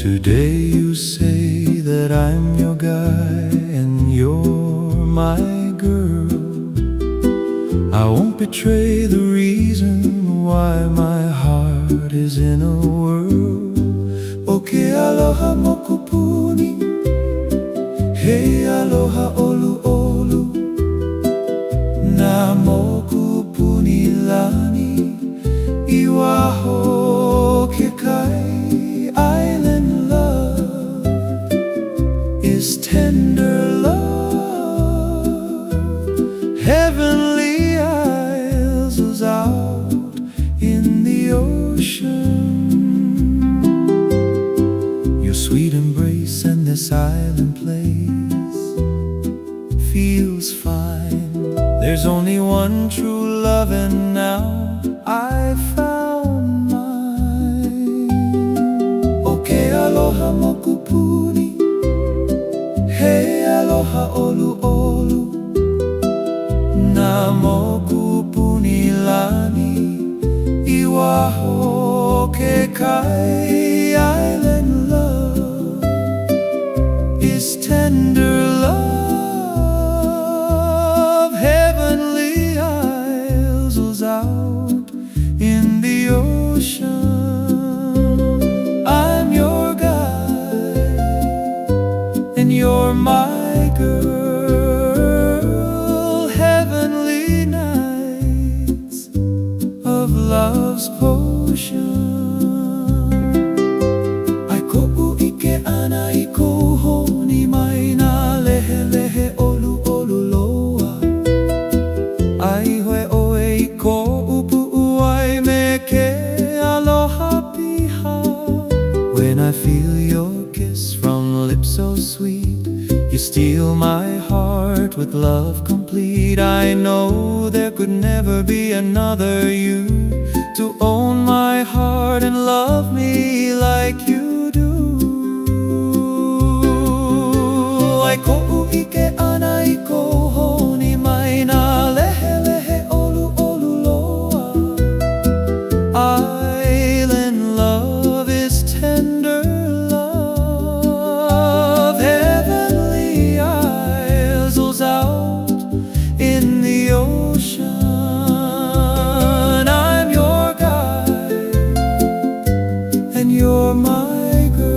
Today you say that I'm your guy and you're my girl. I won't betray the reason why my heart is in a whirl. Okay, aloha mokupuni. Hey, aloha olu olu. Na mokupuni lani. Iwaho kekai. Island love is tender love. Heavenly Isles is out in the ocean. Your sweet embrace and this island place feels fine. There's only one true love, and now I found mine. Okay, aloha mokupuni. Hey, aloha olu olu. Na mokupuni lani. Iwaho kekai. Island love is tender love. Heavenly Isles was out in the ocean. I'm your guy and you're my girl. Heavenly nights of love's potion. Ai ko'u ike ana I koho ni mai na lehe lehe olu olu loa. Ai hoe oe I ko'u pu'u ai me ke aloha piha. When I feel your kiss from lips so sweet, you steal my heart with love complete. I know there could never be another you to own my heart and love me like you do. Ai ko'u ike ana I koho ni mai na lehe lehe olu olu loa. Island love is tender love. Heavenly Isles was out in the ocean. I'm your guy and you're my girl.